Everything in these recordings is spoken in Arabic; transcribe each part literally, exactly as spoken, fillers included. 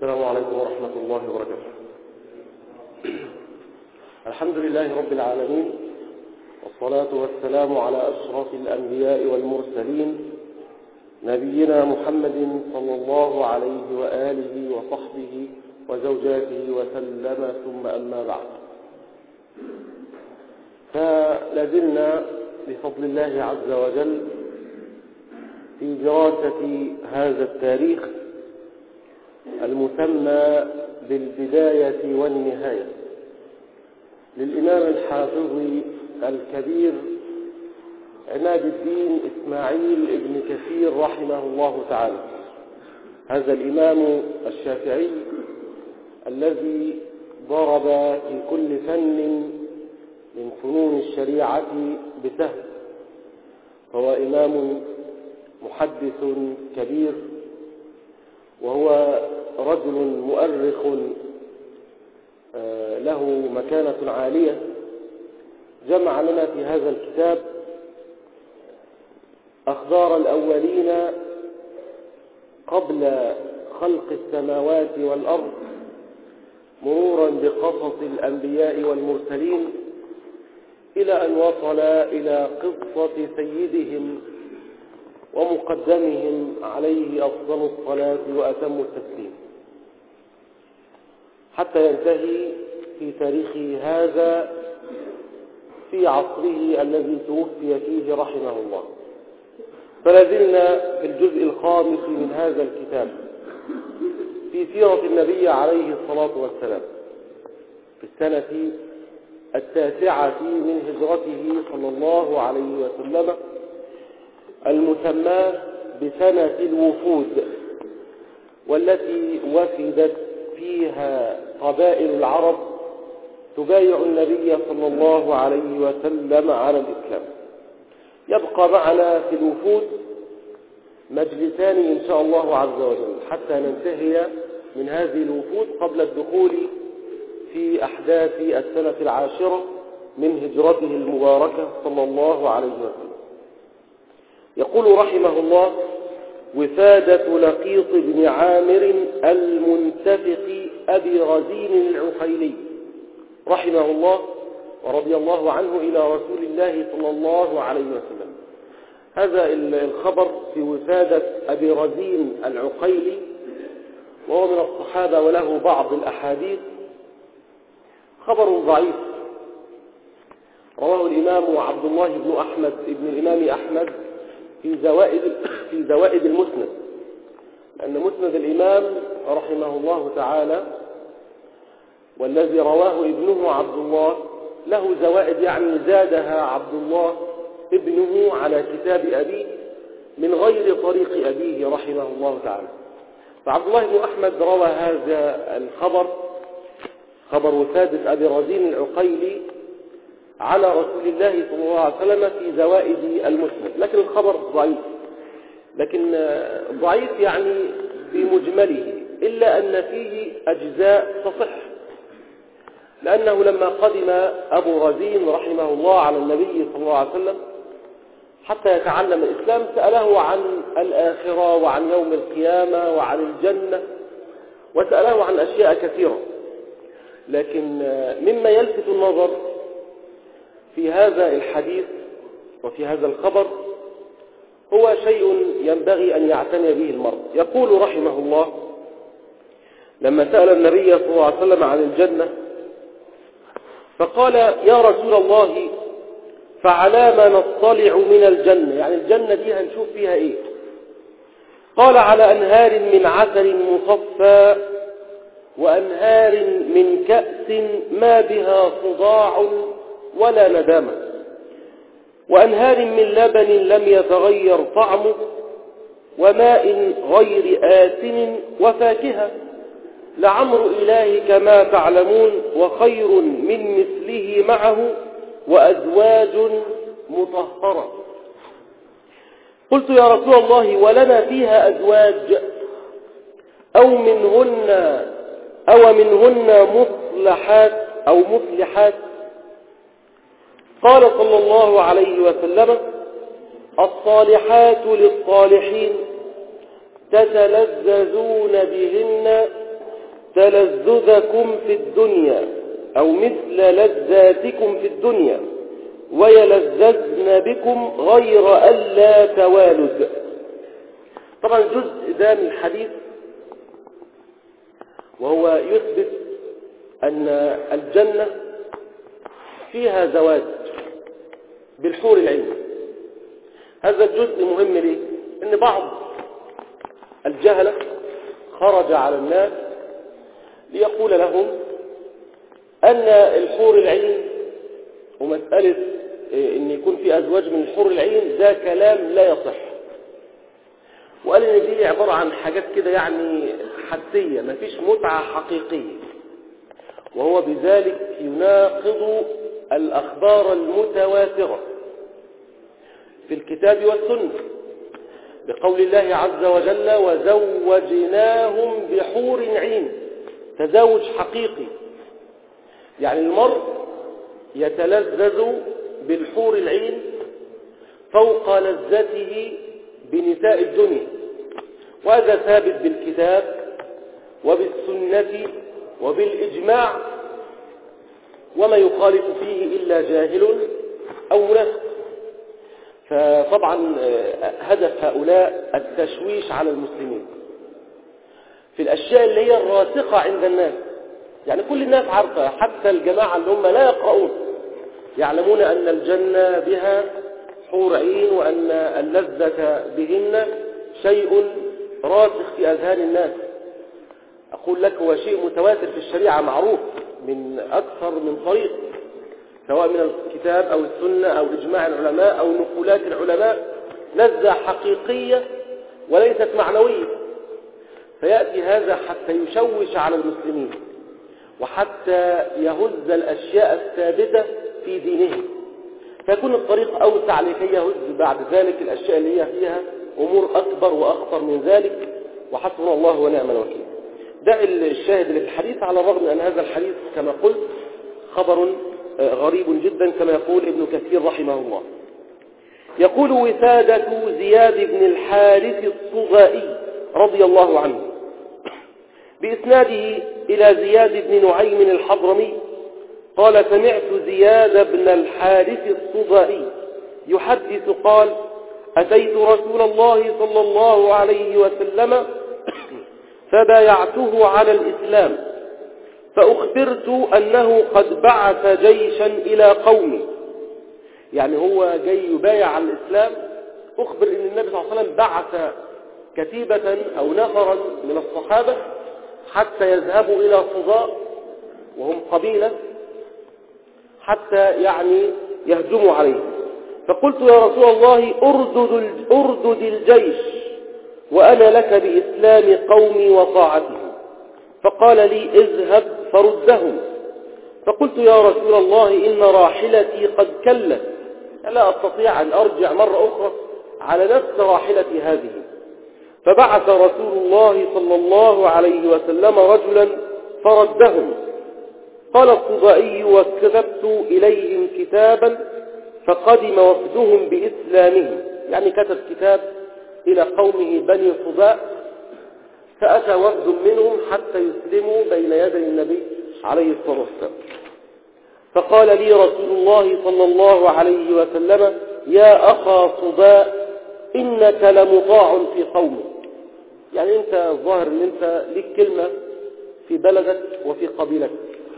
السلام عليكم ورحمة الله وبركاته. الحمد لله رب العالمين، والصلاة والسلام على أشرف الأنبياء والمرسلين، نبينا محمد صلى الله عليه وآله وصحبه وزوجاته وسلم، ثم أما بعد. فلازلنا بفضل الله عز وجل في دراسة هذا التاريخ المسمى بالبداية والنهاية للإمام الحافظ الكبير عماد الدين إسماعيل ابن كثير رحمه الله تعالى. هذا الإمام الشافعي الذي ضرب في كل فن من فنون الشريعة بسهم، هو إمام محدث كبير، وهو رجل مؤرخ له مكانة عالية. جمع لنا في هذا الكتاب أخبار الأولين قبل خلق السماوات والأرض، مرورا بقصص الأنبياء والمرسلين، إلى أن وصل إلى قصة سيدهم ومقدمهم عليه أفضل الصلاة وأتم التسليم، حتى ينتهي في تاريخه هذا في عصره الذي توفي فيه رحمه الله. فلازلنا في الجزء الخامس من هذا الكتاب في سيرة النبي عليه الصلاة والسلام في السنة التاسعة من هجرته صلى الله عليه وسلم، المسماة بسنة الوفود، والتي وفدت فيها قبائل العرب تبايع النبي صلى الله عليه وسلم على الإسلام. يبقى معنا في الوفود مجلسان إن شاء الله عز وجل حتى ننتهي من هذه الوفود قبل الدخول في أحداث السنة العاشرة من هجرته المباركة صلى الله عليه وسلم. يقول رحمه الله: وفادة لقيط بن عامر المنتفق أبي غزين العقيلي رحمه الله ورضي الله عنه إلى رسول الله صلى الله عليه وسلم. هذا الخبر في وفادة أبي غزين العقيلي، وهو من الصحابة وله بعض الأحاديث، خبر ضعيف رواه الإمام عبد الله بن أحمد ابن الإمام أحمد في زوائد في زوائد المسند، لأن مسند الإمام رحمه الله تعالى والذي رواه ابنه عبد الله له زوائد، يعني زادها عبد الله ابنه على كتاب أبيه من غير طريق أبيه رحمه الله تعالى. فعبد الله بن أحمد روى هذا الخبر، خبر وفادة أبي غزين العقيلي، على رسول الله صلى الله عليه وسلم في زوائد المسند، لكن الخبر ضعيف، لكن ضعيف يعني بمجمله، إلا أن فيه أجزاء تصح، لأنه لما قدم أبو غزين رحمه الله على النبي صلى الله عليه وسلم حتى يتعلم الإسلام سأله عن الآخرة وعن يوم القيامة وعن الجنة، وسأله عن أشياء كثيرة. لكن مما يلفت النظر في هذا الحديث وفي هذا الخبر هو شيء ينبغي أن يعتني به المرء. يقول رحمه الله: لما سأل النبي صلى الله عليه وسلم عن الجنة فقال: يا رسول الله، فعلى ما نطلع من الجنة؟ يعني الجنة دي هنشوف فيها ايه؟ قال: على أنهار من عسل مصفى، وأنهار من كأس ما بها صداع ولا ندامة، وأنهار من لبن لم يتغير طعمه، وماء غير آسن، وفاكهة لعمر إلهي كما تعلمون، وخير من مثله معه، وأزواج مطهرة. قلت: يا رسول الله، ولنا فيها أزواج أو منهن أو منهن مصلحات أو مصلحات؟ قال صلى الله عليه وسلم: الصالحات للصالحين تتلذذون بهن تلذذكم في الدنيا أو مثل لذاتكم في الدنيا ويلذذن بكم غير ألا توالد. طبعا الجزء ده من الحديث وهو يثبت أن الجنة فيها زواج بالحور العين. هذا الجزء مهم ليه؟ أن بعض الجهلة خرج على الناس ليقول لهم أن الحور العين ومسألة أن يكون في أزواج من الحور العين ده كلام لا يصح، وقال أن دي عبارة عن حاجات كده يعني حسية، ما فيش متعة حقيقية، وهو بذلك يناقض الأخبار المتواترة في الكتاب والسنة بقول الله عز وجل وزوجناهم بحور عين. تزوج حقيقي، يعني المرء يتلذذ بالحور العين فوق لذته بنساء الدنيا، وهذا ثابت بالكتاب وبالسنة وبالإجماع، وما يخالف فيه إلا جاهل أو منافق. فطبعا هدف هؤلاء التشويش على المسلمين في الأشياء اللي هي الراسخة عند الناس. يعني كل الناس عارفة، حتى الجماعة اللي هم لا يقرؤون يعلمون أن الجنة بها حور عين وأن اللذة بهن شيء راسخ في أذهان الناس. أقول لك هو شيء متواتر في الشريعة معروف من أكثر من طريق، سواء من الكتاب أو السنة أو إجماع العلماء أو نقولات العلماء، لذة حقيقية وليست معنوية. فيأتي هذا حتى يشوش على المسلمين وحتى يهز الأشياء الثابتة في دينهم، فيكون الطريق أوسع لكي يهز بعد ذلك الأشياء اللي هي فيها أمور أكبر وأخطر من ذلك، وحسبنا الله ونعم الوكيل. ده الشاهد اللي في الحديث، على الرغم من أن هذا الحديث كما قلت خبر غريب جدا كما يقول ابن كثير رحمه الله. يقول وسادة زياد بن الحارث الصغائي رضي الله عنه بإسناده إلى زياد بن نعيم الحضرمي قال سمعت زياد بن الحارث الصغائي يحدث قال أتيت رسول الله صلى الله عليه وسلم فبايعته على الإسلام فأخبرت أنه قد بعث جيشا إلى قومه. يعني هو جاي يبايع على الإسلام، أخبر أن النبي صلى الله عليه وسلم بعث كتيبة أو نفرا من الصحابة حتى يذهبوا إلى صداء وهم قبيلة حتى يعني يهجموا عليه. فقلت يا رسول الله أردد, أردد الجيش وأنا لك بإسلام قومي وطاعتهم. فقال لي اذهب فردهم. فقلت يا رسول الله إن راحلتي قد كلت، لا أستطيع أن أرجع مرة أخرى على نفس راحلتي هذه. فبعث رسول الله صلى الله عليه وسلم رجلا فردهم. قال الصدائي وكتبت إليهم كتابا فقدم وفدهم بإسلامهم، يعني كتب كتاب إلى قومه بني صداء، فأتى وفد منهم حتى يسلموا بين يدي النبي عليه الصلاة والسلام. فقال لي رسول الله صلى الله عليه وسلم يا أخا صداء إنك لمطاع في قومك، يعني أنت الظاهر أن أنت لك كلمة في بلدك وفي قبيلتك.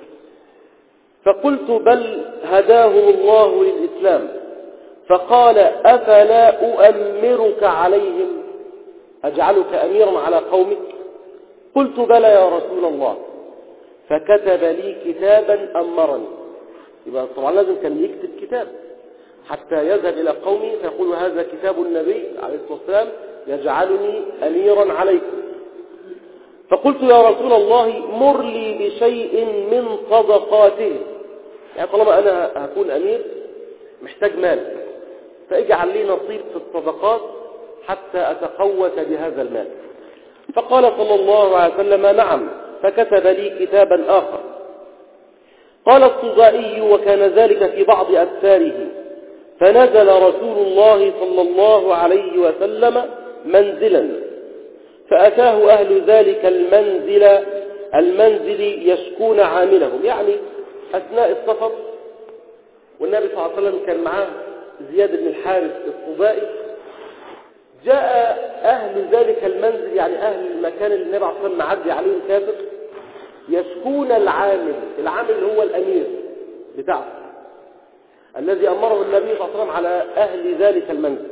فقلت بل هداهم الله للإسلام. فقال أفلا أؤمرك عليهم، أجعلك أميرا على قومك؟ قلت بلى يا رسول الله. فكتب لي كتابا أمرني، يبقى طبعا لازم كان يكتب كتاب حتى يذهب إلى قومه فيقول هذا كتاب النبي عليه الصلاة والسلام يجعلني أميرا عليكم. فقلت يا رسول الله مر لي بشيء من صدقاتهم، يعني طالما أنا هكون أمير محتاج مال، فاجعل لي نصيب في الصدقات حتى أتقوت بهذا المال. فقال صلى الله عليه وسلم نعم، فكتب لي كتابا آخر. قال الصدائي وكان ذلك في بعض أسفاره، فنزل رسول الله صلى الله عليه وسلم منزلا فأتاه أهل ذلك المنزل المنزل يشكون عاملهم، يعني أثناء السفر والنبي صلى الله عليه وسلم كان معاه زياد بن الحارث الطبائي، جاء أهل ذلك المنزل يعني أهل المكان اللي النبي صلى الله عليه وسلم معدي عليهم كافر يشكون العامل، العامل اللي هو الأمير بتاعه الذي أمره النبي صلى الله عليه وسلم على أهل ذلك المنزل.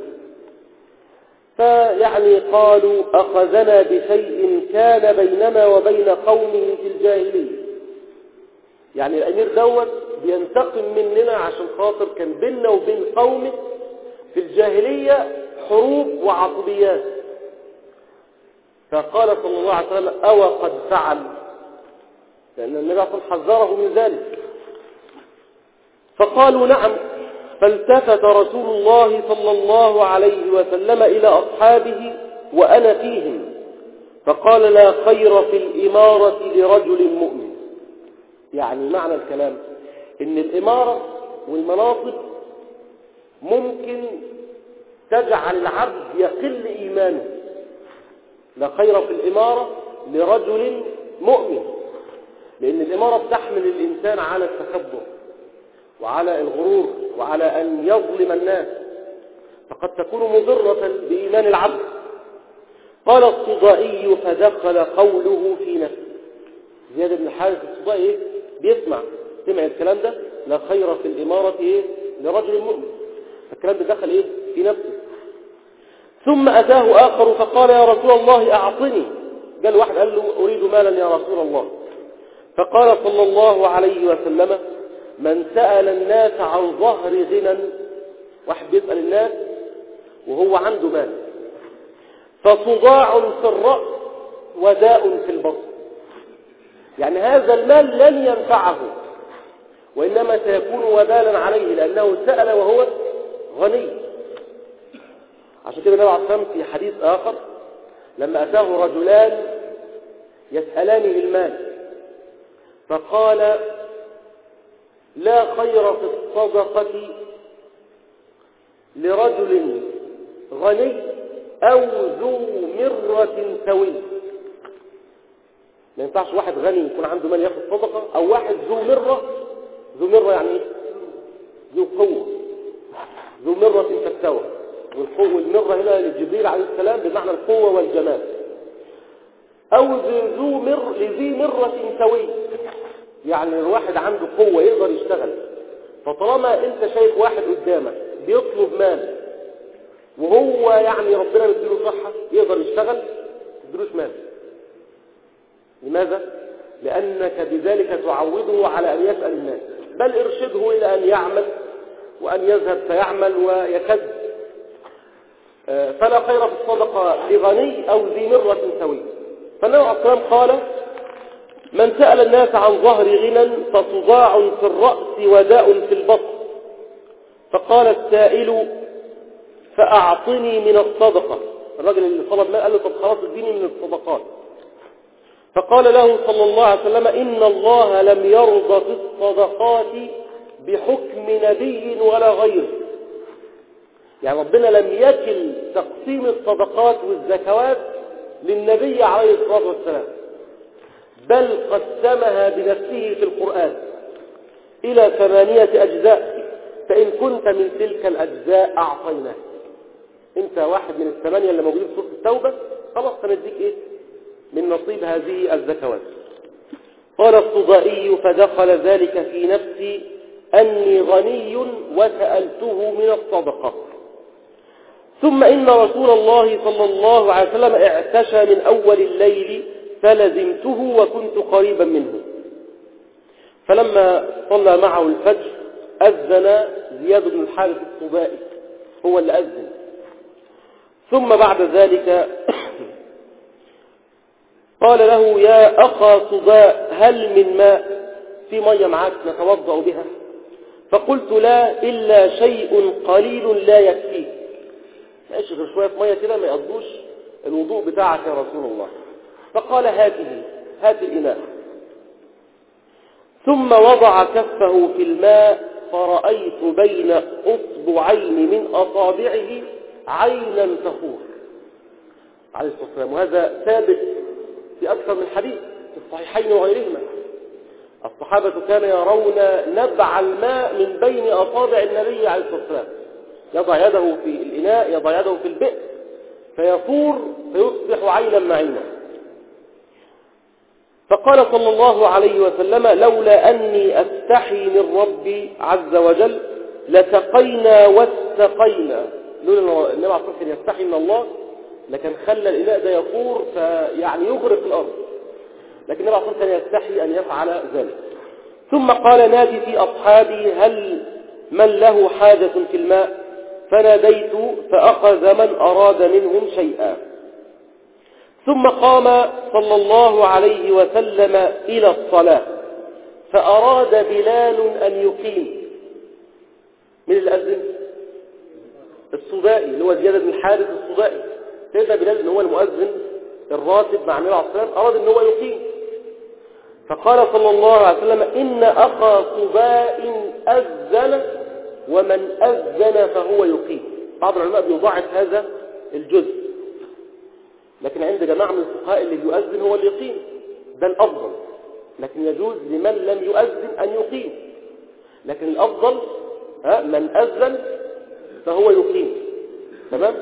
فيعني قالوا أخذنا بشيء كان بيننا وبين قومه في الجاهلية، يعني الأمير دوت بينتقم مننا عشان خاطر كان بيننا وبين قومه في الجاهلية حروب وعصبيات. فقال صلى الله عليه وسلم أو قد فعل، لأن النبي صلى الله عليه وسلم حذره من ذلك. فقالوا نعم. فالتفت رسول الله صلى الله عليه وسلم إلى أصحابه وأنا فيهم فقال لا خير في الإمارة لرجل مؤمن. يعني معنى الكلام إن الإمارة والمناصب ممكن تجعل العبد يقل إيمانه. لا خير في الإمارة لرجل مؤمن، لأن الإمارة بتحمل الإنسان على التكبر وعلى الغرور وعلى أن يظلم الناس، فقد تكون مضرة بإيمان العبد. قال الصدائي فدخل قوله في نفسه. زياد بن الحارث الصدائي بيسمع سمع الكلام ده لا خير في الإمارة إيه لرجل مؤمن، فالكلام ده دخل إيه في نفسه. ثم أتاه آخر فقال يا رسول الله أعطني. قال واحد قال له أريد مالا يا رسول الله. فقال صلى الله عليه وسلم من سأل الناس عن ظهر غنى، واحد بيسأل الناس وهو عنده مال، فصداع في الرأس وداء في البطن، يعني هذا المال لن ينفعه وإنما سيكون وبالا عليه لأنه سأل وهو غني. عشان كده النبي عليه الصلاة والسلام في حديث آخر لما أتاه رجلان يسألان المال فقال لا خير في الصدقة لرجل غني أو ذو مرة سوي. ما ينفعش واحد غني يكون عنده مال ياخد صدقة، أو واحد ذو مرة. ذو مرة يعني ايه؟ ذو قوة، ذو مرة فاستوى. والقوة والمرة هنا لجبريل عليه السلام بمعنى القوة والجمال. أو ذو مر لذي مرة سوي، يعني الواحد عنده قوة يقدر يشتغل. فطالما انت شايف واحد قدامك بيطلب مال وهو يعني ربنا يديله صحة يقدر يشتغل، ما تديلوش مال. لماذا؟ لأنك بذلك تعوده على أن يسأل الناس، بل ارشده إلى أن يعمل وأن يذهب فيعمل ويكد. فلا خير في الصدقة لغني أو ذي مرة سوي. فالنبي عليه الصلاة والسلام قال من سأل الناس عن ظهر غنى فصداع في الرأس وداء في البطن. فقال السائل فأعطني من الصدقة. الرجل اللي طلب مال قال له طب خلاص اديني من الصدقات. فقال له صلى الله عليه وسلم إن الله لم يرضى في الصدقات بحكم نبي ولا غيره. يعني ربنا لم يكل تقسيم الصدقات والزكوات للنبي عليه الصلاة والسلام، بل قسمها بنفسه في القرآن إلى ثمانية أجزاء، فإن كنت من تلك الأجزاء أعطيناك. أنت واحد من الثمانية اللي موجودين في سورة التوبة، خلاص هنديك إيه من نصيب هذه الزكوات. قال الصدائي فدخل ذلك في نفسي أني غني وسألته من الصدقة. ثم إن رسول الله صلى الله عليه وسلم اعتشى من أول الليل فلزمته وكنت قريبا منه. فلما صلى معه الفجر أذن زياد بن الحارث الطبائي، هو اللي أذن. ثم بعد ذلك قال له يا أخا صداء هل من ماء؟ في مية معاك نتوضأ بها؟ فقلت لا إلا شيء قليل لا يكفيك، ماشي غير شوية مية كده ما يقضوش الوضوء بتاعك يا رسول الله. فقال هاته، هات الإناء. ثم وضع كفه في الماء فرأيت بين أصبعين من أصابعه عينا تفور عليه الصلاة والسلام. وهذا ثابت في أكثر من حديث في الصحيحين وغيرهما. الصحابة كانوا يرون نبع الماء من بين أصابع النبي عليه الصلاة والسلام، يضع يده في الإناء، يضع يده في البئر فيفور فيصبح عينا معينا. فقال صلى الله عليه وسلم: لولا أني أستحي من ربي عز وجل لسقينا واستقينا. لولا النبي عليه الصلاة والسلام يستحي من الله لكن خلى الإناء ده يفور فيعني يغرق الأرض، لكن النبي عليه الصلاة والسلام يستحي أن يفعل ذلك. ثم قال: نادي في أصحابي هل من له حاجة في الماء؟ فناديت فأخذ من أراد منهم شيئا. ثم قام صلى الله عليه وسلم إلى الصلاة فأراد بلال أن يقيم. من الأذن؟ الصدائي اللي هو زياد بن الحارث الصدائي. سيدنا بلال اللي هو المؤذن الراتب مع النبي عليه الصلاة والسلام أراد أن هو يقيم، فقال صلى الله عليه وسلم: إن أخا صباء أذن ومن أذن فهو يقيم. بعض العلماء بيضاعف هذا الجزء، لكن عند جماعة من الفقهاء اللي يؤذن هو اللي يقيم، ده الأفضل، لكن يجوز لمن لم يؤذن أن يقيم، لكن الأفضل ها من أذن فهو يقيم. تمام؟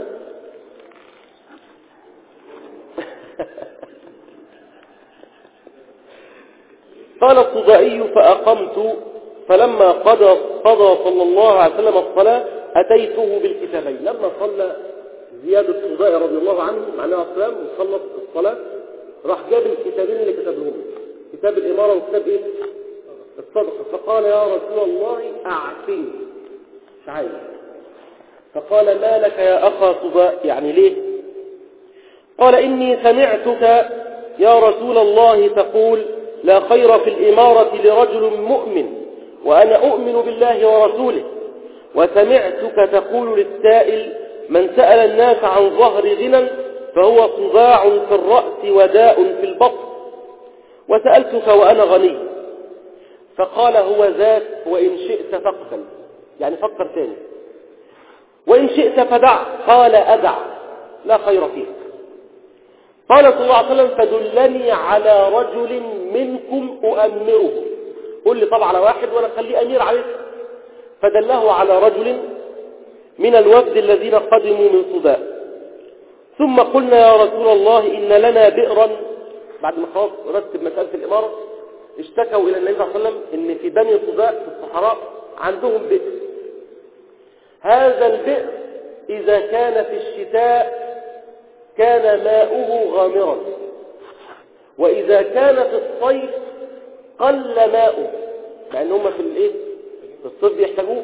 قال الصدائي: فأقمت فلما قضى, قضى صلى الله عليه وسلم الصلاة أتيته بالكتابين. لما صلى زياد الصدائي رضي الله عنه مع النبي عليه الصلاة والسلام وصلت الصلاة راح جاب الكتابين اللي كتبهم، كتاب الإمارة وكتاب إيه؟ الصدقة. فقال: يا رسول الله أعفني، مش عايز. فقال: ما لك يا أخا صباء؟ يعني ليه؟ قال: إني سمعتك يا رسول الله تقول: لا خير في الإمارة لرجل مؤمن وأنا أؤمن بالله ورسوله، وسمعتك تقول للسائل: من سأل الناس عن ظهر غنى فهو صداع في الرأس وداء في البطن، وسألتك وأنا غني. فقال: هو ذاك، وإن شئت فاقبل، يعني فكر تاني، وإن شئت فدع. قال: أدع، لا خير فيه. قال صلى الله عليه وسلم: فدلني على رجل منكم أؤمره. قل لي طبعا على واحد وأنا أخليه أمير عليه. فدله على رجل من الوفد الذين قدموا من صداء. ثم قلنا: يا رسول الله إن لنا بئرا. بعد ما خلاص رتب مسألة الإمارة اشتكوا إلى النبي صلى الله عليه وسلم إن في بني صداء في الصحراء عندهم بئر. هذا البئر إذا كان في الشتاء كان ماؤه غامرا، وإذا كان في الصيف قل ماؤه، لأن هم في الإيه؟ في الصيف يحتاجوه.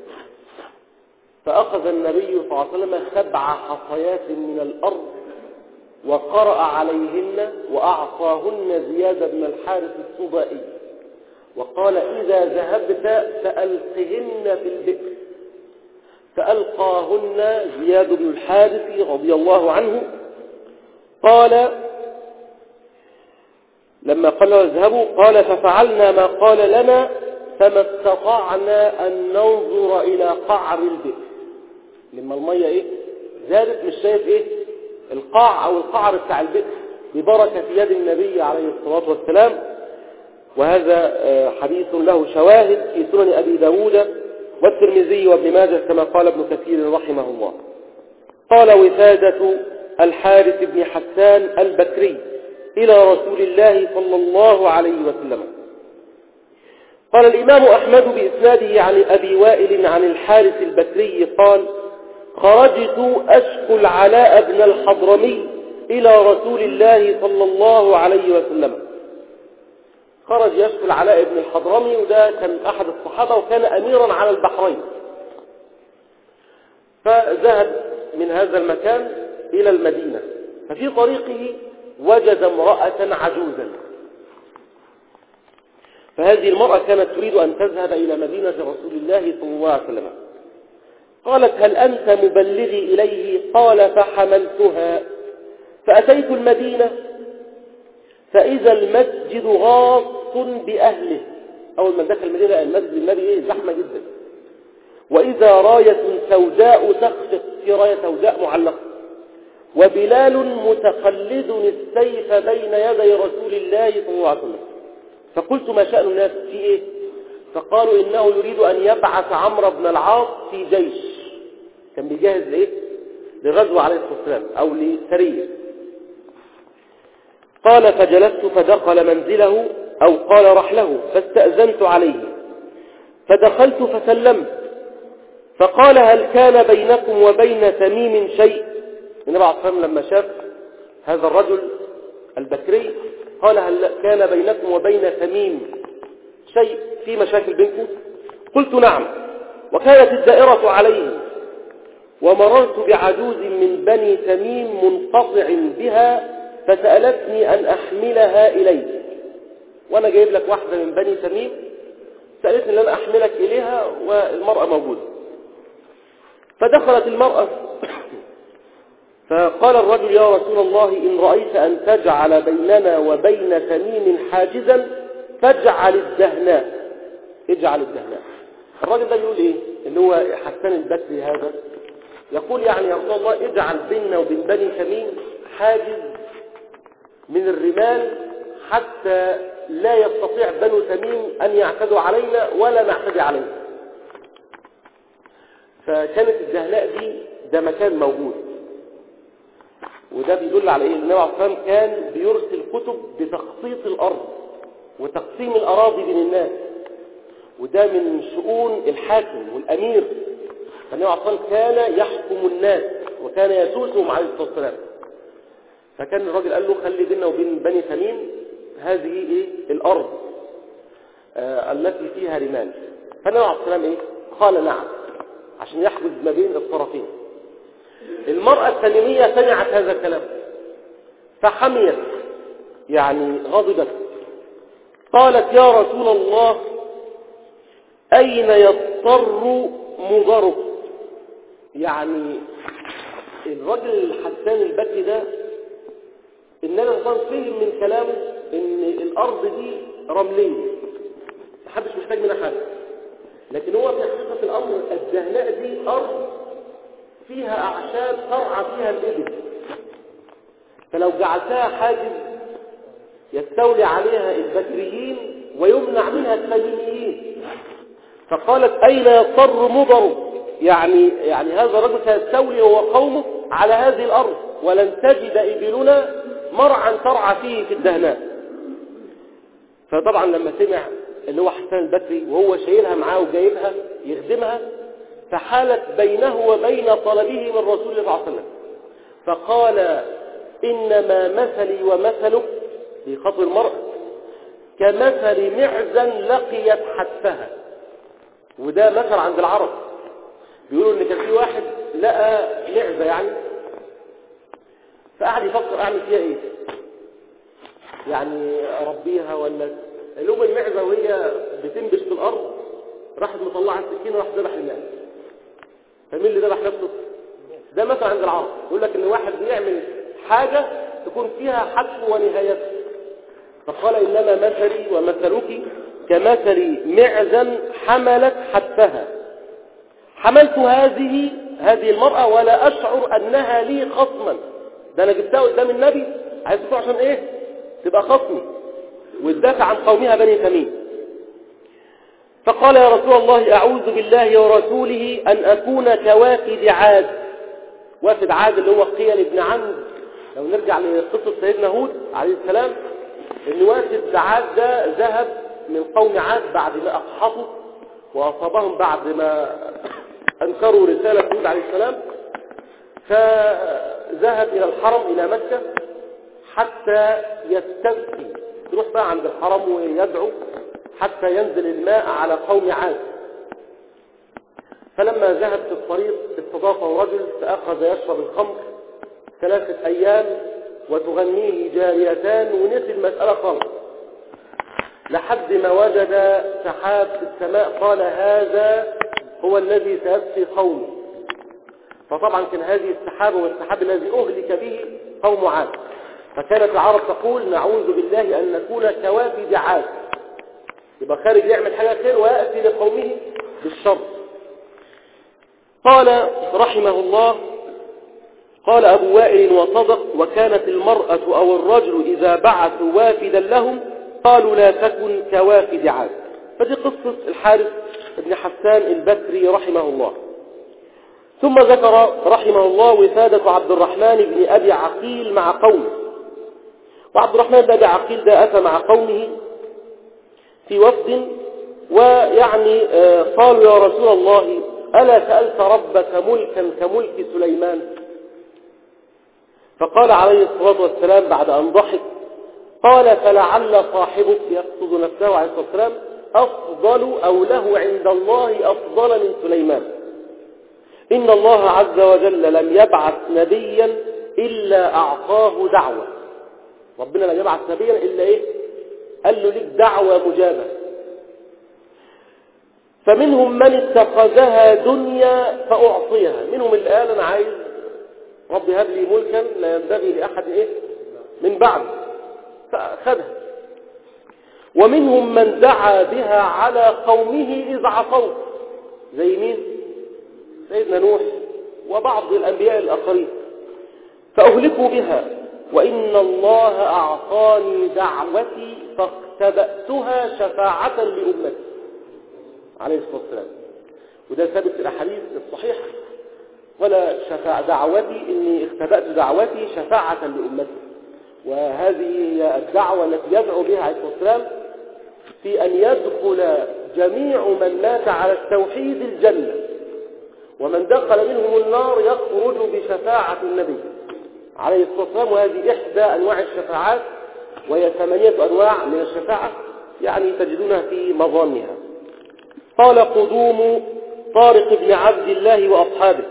فأخذ النبي صلى الله عليه وسلم سبع حصيات من الأرض وقرأ عليهن وأعطاهن زياد بن الحارث الصدائي، وقال: إذا ذهبت فألقهن في البئر. فألقاهن زياد بن الحارث رضي الله عنه. قال لما قال اذهبوا قال: ففعلنا ما قال لنا فما استطعنا أن ننظر إلى قعر البئر. لما المية إيه زادت مش شايف إيه القاع أو القعر بتاع البئر ببركة يد النبي عليه الصلاة والسلام. وهذا حديث له شواهد في سنن أبي داود والترمذي وابن ماجه كما قال ابن كثير رحمه الله. قال: وفادة الحارث بن حسان البكري إلى رسول الله صلى الله عليه وسلم. قال الإمام أحمد بإسناده عن أبي وائل عن الحارث البكري قال: خرجت أشكو العلاء بن الحضرمي إلى رسول الله صلى الله عليه وسلم. خرج يشكو العلاء بن الحضرمي، وده كان أحد الصحابة وكان أميرا على البحرين. فذهب من هذا المكان إلى المدينة، ففي طريقه وجد امرأة عجوزا. فهذه المرأة كانت تريد أن تذهب إلى مدينة رسول الله صلى الله عليه وسلم. قالت: هل أنت مبلغي إليه؟ قال: فحملتها فأتيت المدينة فإذا المسجد غاص بأهله. أول ما دخل المدينة المسجد النبي إيه زحمة جدا، وإذا راية سوداء تخفق، في راية سوداء معلقة، وبلال متقلد السيف بين يدي رسول الله صلى الله عليه وسلم. فقلت ما شأن الناس في إيه؟ فقالوا إنه يريد أن يبعث عمرو بن العاص في جيش، كان بيجهز لإيه؟ لغزو عليه الصلاة والسلام أو لسرية. قال فجلست فدخل منزله أو قال رحله فاستأذنت عليه، فدخلت فسلمت، فقال هل كان بينكم وبين تميم شيء؟ النبي عليه الصلاة والسلام لما شاف هذا الرجل البكري قال هل كان بينكم وبين تميم شيء، في مشاكل بينكم؟ قلت نعم، وكانت الدائرة عليه، ومررت بعجوز من بني تميم منقطع بها فسألتني أن أحملها إليه، وأنا جايب لك واحدة من بني تميم سألتني أن أنا أحملك إليها والمرأة موجودة. فدخلت المرأة فقال الرجل يا رسول الله إن رأيت أن تجعل بيننا وبين تميم حاجزا فاجعل الدهناء، اجعل الدهناء. الراجل ده يقول إيه اللي هو حسان البكري هذا؟ يقول يعني يا رسول الله اجعل بيننا وبين بني تميم حاجز من الرمال حتى لا يستطيع بنو تميم أن يعتدوا علينا ولا نعتدي علينا. فكانت الدهناء دي ده مكان موجود، وده بيدل على ايه؟ النبي عليه الصلاه والسلام كان بيرسل كتب بتخطيط الارض وتقسيم الاراضي بين الناس، وده من شؤون الحاكم والامير. فالنبي عليه الصلاه والسلام كان يحكم الناس وكان يسوسهم عليه الصلاه والسلام. فكان الراجل قال له خلي بيننا وبين بني تميم هذه ايه الارض آه التي فيها رمال. فالنبي عليه الصلاه والسلام ايه قال نعم عشان يحجز ما بين الطرفين. المرأة التميمية سمعت هذا الكلام فحميت يعني غضبت، قالت يا رسول الله أين يضطر مضرك؟ يعني الرجل الحسان البكري ده النبي صلى الله عليه وسلم فهم من كلامه ان الارض دي رمليه محدش محتاج منها حاجه، لكن هو في حقيقه الامر الدهناء دي ارض فيها اعشاب ترعى فيها الابل، فلو جعلتها حاجز يستولي عليها البكريين ويمنع منها التميميين. فقالت اين يضطر مضر؟ يعني يعني هذا الرجل سيستولي هو قومه على هذه الارض ولن تجد ابلنا مرعا ترعى فيه في الدهناء. فطبعا لما سمع اللي هو حسان البكري وهو شايلها معاه وجايبها يخدمها فحالت بينه وبين طلبه من رسول الله صلى الله عليه وسلم، فقال إنما مثلي ومثلك في خطب المرأة كمثل معزا لقيت حتفها. وده مثل عند العرب، بيقولوا ان كان في واحد لقى معزة يعني فقعد يفكر اعمل فيها ايه، يعني اربيها ولا لقى المعزة وهي بتنبش في الارض راحت مطلعه السكينه وراح ذبح المعزة. فمين اللي ذبح نفسه؟ ده مثل عند العرب، يقول لك ان واحد بيعمل حاجه تكون فيها حد ونهايته. فقال انما مثلي ومثلك كمثل معزا حملت حتفها، حملت هذه هذه المرأة ولا أشعر أنها لي خصما، ده أنا جبتها قدام النبي عايز تقول عشان إيه؟ تبقى خصمي وتدافع عن قومها بني تميم. فقال يا رسول الله أعوذ بالله ورسوله أن أكون كوافد عاد. وافد عاد اللي هو قيل ابن عمرو، لو نرجع لقصة سيدنا هود عليه السلام، إن وافد عاد ده ذهب من قوم عاد بعد ما أقحطوا وأصابهم بعد ما أنكروا رسالة هود عليه السلام، فذهب إلى الحرم إلى مكة حتى يستسقي، يروح بقى عند الحرم ويدعو حتى ينزل الماء على قوم عاد. فلما ذهب في الطريق استضافه رجل فأخذ يشرب الخمر ثلاثة أيام وتغنيه جاريتان ونسي المسألة خالص، لحد ما وجد سحاب في السماء قال هذا هو الذي سيسقي قومي. فطبعا كان هذه السحابة والسحاب الذي أهلك به قوم عاد. فكانت العرب تقول نعوذ بالله أن نكون كوافد عاد، يبقى خارج يعمل حاجة خير ويأتي لقومه بالشر. قال رحمه الله قال أبو وائل وصدق. وكانت المرأة أو الرجل إذا بعثوا وافدا لهم قالوا لا تكن كوافد عاد. فدي قصة الحارث بن حسان البكري رحمه الله. ثم ذكر رحمه الله وفادة عبد الرحمن بن أبي عقيل مع قومه. وعبد الرحمن بن أبي عقيل ده أتى مع قومه في وفد، ويعني قالوا يا رسول الله ألا سألت ربك ملكا كملك سليمان؟ فقال عليه الصلاة والسلام بعد أن ضحك قال فلعل صاحبك، يقصد نفسه عليه الصلاة والسلام، أفضل أو له عند الله أفضل من سليمان. إن الله عز وجل لم يبعث نبيا إلا أعطاه دعوة. ربنا لم يبعث نبيا إلا إيه؟ قال له لك دعوة مجابة. فمنهم من اتخذها دنيا فأعطيها، منهم اللي قال أنا عايز ربي هب لي ملكا لا ينبغي لأحد إيه من بعد، فأخذها. ومنهم من دعا بها على قومه إذ عصوا، زي مين؟ سيدنا نوح وبعض الأنبياء الآخرين، فأهلكوا بها. وإن الله أعطاني دعوتي فاختبأتها شفاعة لأمتي عليه الصلاة والسلام. وده ثابت في الأحاديث الصحيحة، ولا شفاعة دعوتي إني اختبأت دعوتي شفاعة لأمتي. وهذه هي الدعوة التي يدعو بها عليه الصلاة والسلام في أن يدخل جميع من مات على التوحيد الجنة، ومن دخل منهم النار يخرج بشفاعة النبي عليه الصلاة والسلام. وهذه إحدى أنواع الشفاعات، وهي ثمانية أنواع من الشفاعة يعني تجدونها في مظانها. قال قدوم طارق بن عبد الله وأصحابه.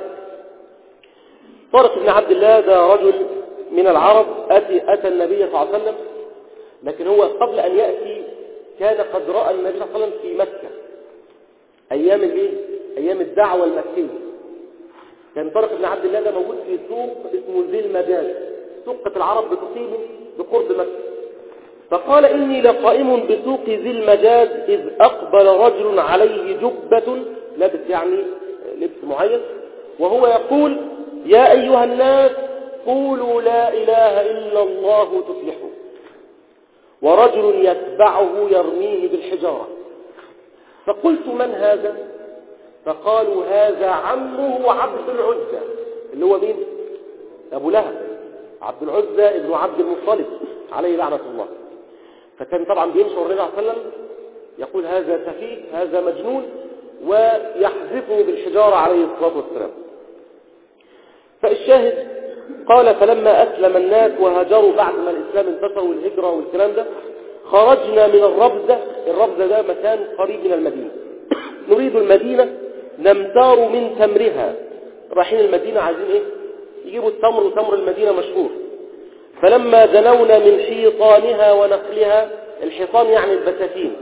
طارق بن عبد الله ده رجل من العرب أتي, أتى النبي صلى الله عليه وسلم، لكن هو قبل أن يأتي كان قد رأى النبي صلى الله عليه وسلم في مكة أيام الإيه؟ أيام الدعوة المكية. كان طارق بن عبد الله ده موجود في سوق اسمه ذي المجاز، سوق العرب بتقيم بقرب مكة. فقال إني لقائم بسوق ذي المجاز إذ أقبل رجل عليه جبة، لابس يعني لبس معين، وهو يقول يا أيها الناس قولوا لا إله إلا الله تفلحوا. ورجل يتبعه يرميه بالحجارة. فقلت من هذا؟ فقالوا هذا عمه عبد العزى، اللي هو مين؟ أبو لهب، عبد العزى ابن عبد المطلب عليه لعنة الله. فكان طبعا بينشر النبي صلى الله عليه وسلم يقول هذا سفيه، هذا مجنون، ويحذفه بالحجارة عليه الصلاة والسلام. فالشاهد قال فلما أسلم الناس وهاجروا بعد ما الإسلام انتشر والهجرة والكلام ده، خرجنا من الربزة. الربزة ده مكان قريب من المدينة. نريد المدينة نمتار من تمرها، رايحين المدينة عايزين ايه؟ يجيبوا التمر، وتمر المدينة مشهور. فلما دنونا من حيطانها ونخلها، الحيطان يعني البساتين،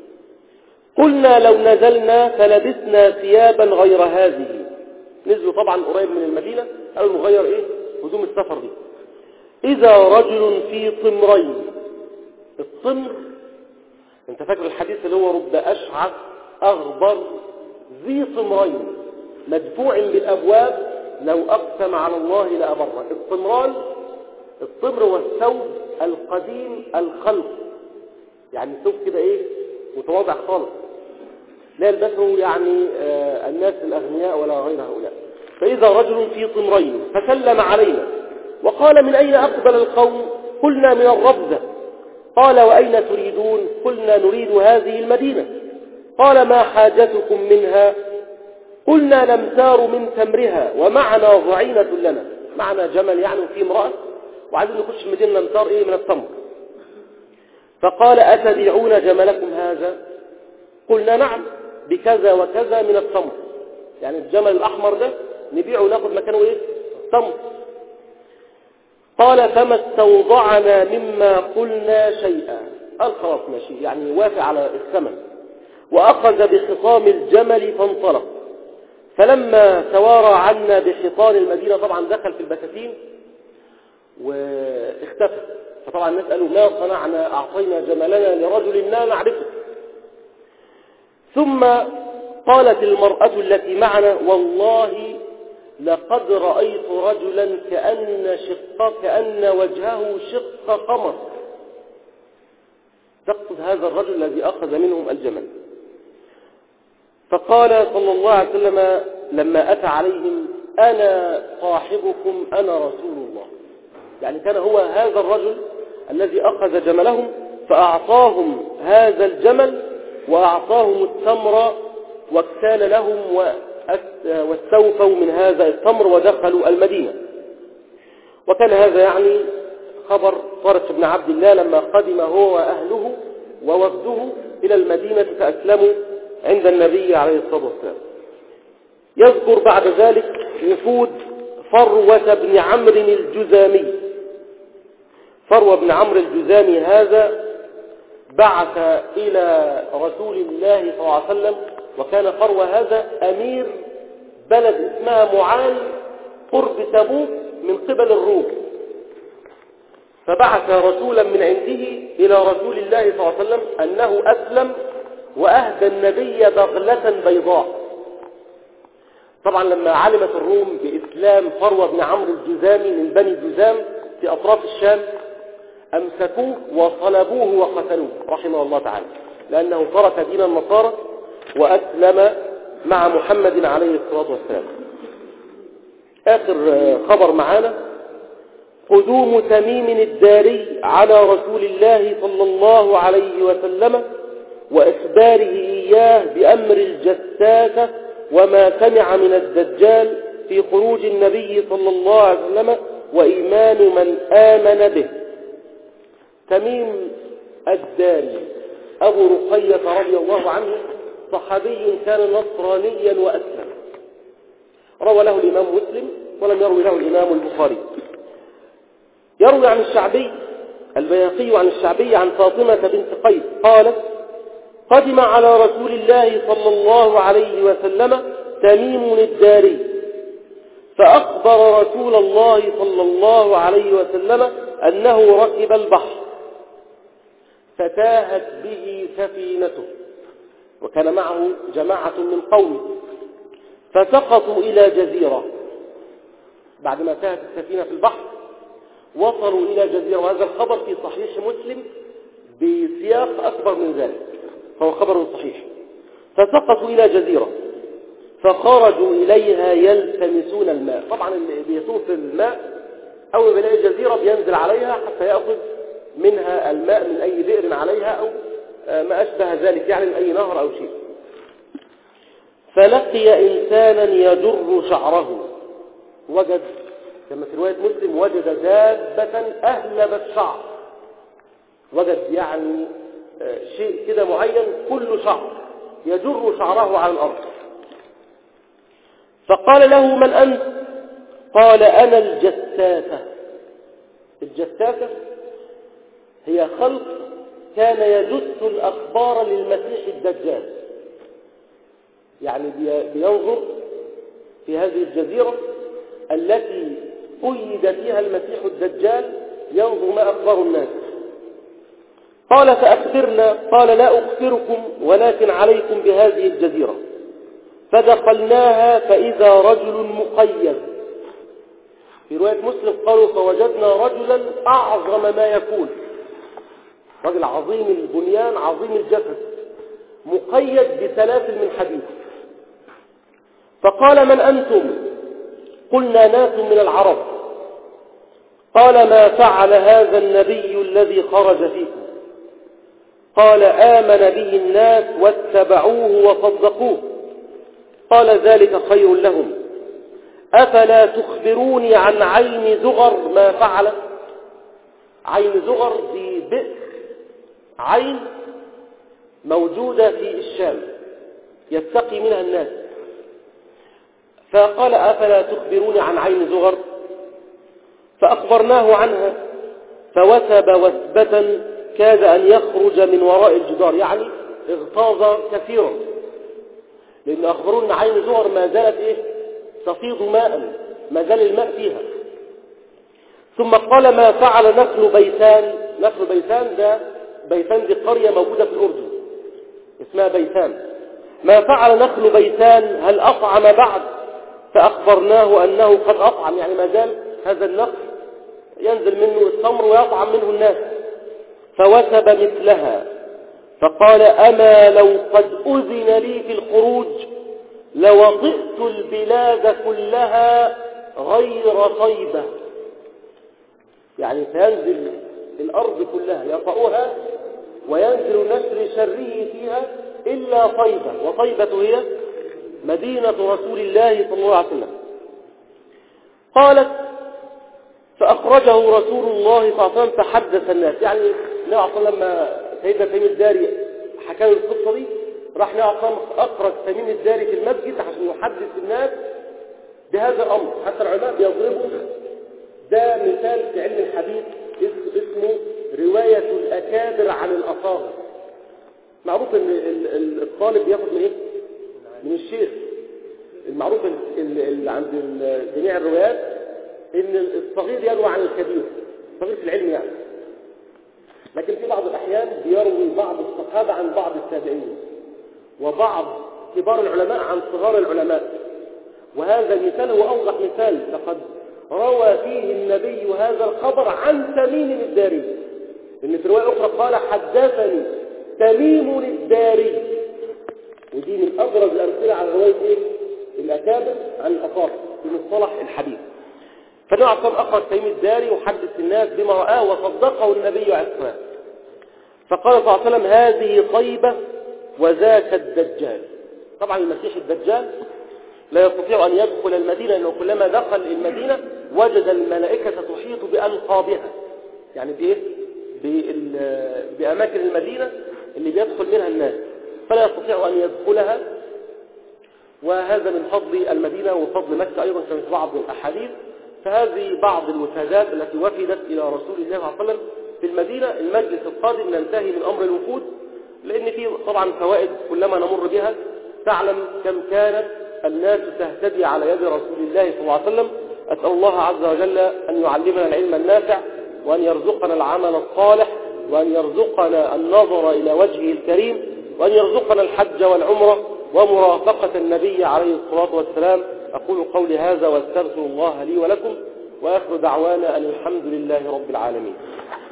قلنا لو نزلنا فلبسنا ثيابا غير هذه. نزلوا طبعا قريب من المدينة، قالوا نغير ايه؟ هدوم السفر دي. إذا رجل في طمرين. الطمر انت فاكر الحديث اللي هو رب أشعث أغبر ذي طمرين مدفوع بالأبواب لو أقسم على الله لأبره. الطمران، الطمر والثوب القديم الخلق، يعني ثوب كده ايه متواضع خالص لا يلبسه يعني آه الناس الأغنياء ولا غير هؤلاء. فإذا رجل في طمرين فسلم علينا وقال من أين أقبل القوم؟ قلنا من الربزة. قال وأين تريدون؟ قلنا نريد هذه المدينة. قال ما حاجتكم منها؟ قلنا نمتار من تمرها ومعنا ضعينة لنا، معنا جمل يعني وفيه امرأة وعايزين نخش المدينة نمتار ايه من التمر. فقال أتبيعون جملكم هذا؟ قلنا نعم بكذا وكذا من التمر، يعني الجمل الأحمر ده نبيعه وناخد مكانه ايه؟ تمر. قال فما استوضعنا مما قلنا شيئا. قال خلاص ماشي، يعني وافق على الثمن. وأخذ بخصام الجمل فانطلق. فلما توارى عنا بحيطان المدينة، طبعا دخل في البساتين واختفى. فطبعا الناس قالوا ما صنعنا، أعطينا جملنا لرجل لا نعرفه. ثم قالت المرأة التي معنا والله لقد رأيت رجلا كأن شق كأن وجهه شق قمر. تقصد هذا الرجل الذي أخذ منهم الجمل. فقال صلى الله عليه وسلم لما أتى عليهم: أنا صاحبكم، أنا رسول الله. يعني كان هو هذا الرجل الذي أخذ جملهم فأعطاهم هذا الجمل وأعطاهم التمر واكتال لهم واستوفوا من هذا التمر ودخلوا المدينة. وكان هذا يعني خبر طارق بن عبد الله لما قدم هو وأهله ووفده إلى المدينة فأسلموا عند النبي عليه الصلاة والسلام. يذكر بعد ذلك وفود فروة بن عمرو الجزامي. فروة بن عمرو الجزامي هذا بعث إلى رسول الله صلى الله عليه وسلم، وكان فروة هذا أمير بلد اسمها معان قرب تبوك من قبل الروم. فبعث رسولا من عنده إلى رسول الله صلى الله عليه وسلم أنه أسلم وأهدى النبي بغلة بيضاء. طبعا لما علمت الروم بإسلام فروة بن عمرو الجزامي من بني جزام في أطراف الشام أمسكوه وصلبوه وقتلوه رحمه الله تعالى، لأنه ترك دين النصارى وأسلم مع محمد عليه الصلاة والسلام. آخر خبر معانا قدوم تميم الداري على رسول الله صلى الله عليه وسلم وإخباره إياه بأمر الجساسة وما سمع من الدجال في خروج النبي صلى الله عليه وسلم وإيمان من آمن به. تميم الداري أبو رقية رضي الله عنه صحابي كان نصرانيا وأسلم. روى له الإمام مسلم ولم يروي له الإمام البخاري. يروي عن الشعبي البيهقي عن الشعبي عن فاطمة بنت قيس قالت: قدم على رسول الله صلى الله عليه وسلم تميم الداري فأخبر رسول الله صلى الله عليه وسلم أنه ركب البحر فتاهت به سفينته وكان معه جماعة من قومه فسقطوا إلى جزيرة. بعدما تاهت السفينة في البحر وصلوا إلى جزيرة، وهذا الخبر في صحيح مسلم بسياق أكبر من ذلك، فهو خبر صحيح. فسقطوا إلى جزيرة فخرجوا إليها يلتمسون الماء. طبعا اللي بيطوف في الماء أول ما يلاقي جزيرة بينزل عليها حتى يأخذ منها الماء من أي بئر عليها أو ما أشبه ذلك، يعني من أي نهر أو شيء. فلقي إنسانا يجر شعره، وجد كما في رواية مسلم وجد دابة أهلب الشعر، وجد يعني شيء كده معين كل شعر يجر شعره على الأرض. فقال له: من أنت؟ قال: أنا الجساسة. الجساسة هي خلق كان يجس الأخبار للمسيح الدجال، يعني بينظر في هذه الجزيرة التي قيد فيها المسيح الدجال، ينظر ما أخبار الناس. قال: فأخبرنا. قال: لا أخبركم ولكن عليكم بهذه الجزيرة. فدخلناها فإذا رجل مقيد. في رواية مسلم قالوا: فوجدنا رجلا أعظم ما يكون، رجل عظيم البنيان عظيم الجسد مقيد بسلاسل من حديد. فقال: من أنتم؟ قلنا: ناس من العرب. قال: ما فعل هذا النبي الذي خرج فيكم؟ قال: آمن به الناس واتبعوه وصدقوه. قال: ذلك خير لهم. أفلا تخبروني عن عين زغر ما فعل؟ عين زغر دي بئر، عين موجودة في الشام يتقي منها الناس. فقال: أفلا تخبروني عن عين زغر؟ فأخبرناه عنها فوثب وثبة كاد أن يخرج من وراء الجدار، يعني اغتاظ كثيرا، لأن أخبرون أن عين زغر ما زالت إيه؟ تفيض ماء، ما زال الماء فيها. ثم قال: ما فعل نخل بيتان؟ نخل بيتان ده بيتان دي قرية موجودة في الأردن اسمها بيتان. ما فعل نخل بيتان؟ هل أطعم بعد؟ فأخبرناه أنه قد أطعم، يعني ما زال هذا النقل ينزل منه التمر ويطعم منه الناس. فوثب مثلها فقال أما لو قد أذن لي في الخروج لوطئت البلاد كلها غير طيبة، يعني سينزل الأرض كلها يطأها وينزل نشر شره فيها إلا طيبة، وطيبة هي مدينة رسول الله صلى الله عليه وسلم. قالت فأخرجه رسول الله صلى الله عليه وسلم فحدث الناس، يعني نعم لما سيدنا تميم الداري حكى له القصة دي راح نعم أخرج تميم الداري في المسجد عشان يحدث الناس بهذا الأمر. حتى العلماء بيضربوا ده مثال في علم الحديث اسمه رواية الأكابر عن الأصاغر. معروف ان الطالب بياخد من ايه؟ من الشيخ. المعروف اللي عند جميع الروايات ان الصغير يروي عن الكبير، الصغير في العلم يعني. لكن في بعض الأحيان بيروي بعض الصحابة عن بعض التابعين، وبعض كبار العلماء عن صغار العلماء. وهذا مثال هو أوضح مثال، فقد روى فيه النبي هذا الخبر عن تميم الداري. إن في رواية أخرى قال حدثني تميم الداري، ودي من أبرز الأمثلة على رواية إيه؟ الأكابر عن الأصاغر في مصطلح الحديث. فنعم أخرج تميم الداري وحدث الناس بما رآه وصدقه النبي عليه الصلاة والسلام. فقال صلى الله عليه وسلم هذه طيبة وذاك الدجال. طبعا المسيح الدجال لا يستطيع أن يدخل المدينة، لأنه كلما دخل المدينة وجد الملائكة تحيط بألقابها، يعني بإيه؟ بأماكن المدينة اللي بيدخل منها الناس، فلا يستطيع أن يدخلها. وهذا من فضل المدينة وفضل مكة أيضا كما في بعض الأحاديث. فهذه بعض الوفادات التي وفدت إلى رسول الله صلى الله عليه وسلم في المدينة. المجلس القادم ننتهي من أمر الوفود، لأن فيه طبعا فوائد كلما نمر بها تعلم كم كانت الناس تهتدي على يد رسول الله صلى الله عليه وسلم. أسأل الله عز وجل أن يعلمنا العلم النافع، وأن يرزقنا العمل الصالح، وأن يرزقنا النظر إلى وجهه الكريم، وأن يرزقنا الحج والعمرة ومرافقة النبي عليه الصلاة والسلام. أقول قولي هذا واستغفر الله لي ولكم، وآخر دعوانا أن الحمد لله رب العالمين.